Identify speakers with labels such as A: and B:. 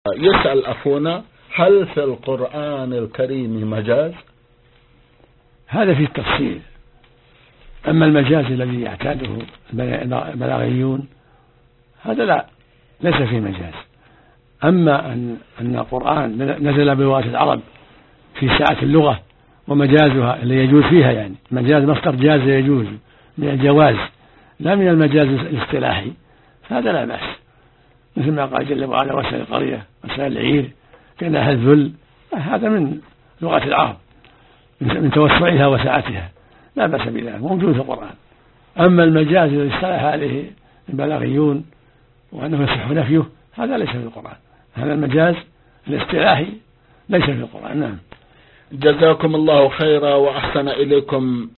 A: يسأل أخونا: هل في القرآن الكريم مجاز؟
B: هذا فيه التفصيل. أما المجاز الذي يعتاده البلاغيون هذا لا، ليس فيه مجاز. أما أن القرآن نزل بلغة العرب في سعة اللغة ومجازها اللي يجوز فيها، يعني مجاز مصدر جاز يجوز من الجواز لا من المجاز الاصطلاحي، فهذا لا بأس. مثل ما قال جل وعلا: وسائل القرية وسائل العير كأنها الذل، هذا من لغة العرب من توسعها وسعتها، لا بأس بذلك، موجود في القرآن. أما المجاز الذي اصطلح عليه البلاغيون وأنه يصح نفيه هذا ليس في القرآن، هذا المجاز الاصطلاحي ليس في القرآن. نعم.
A: جزاكم الله خيرا وأحسن إليكم.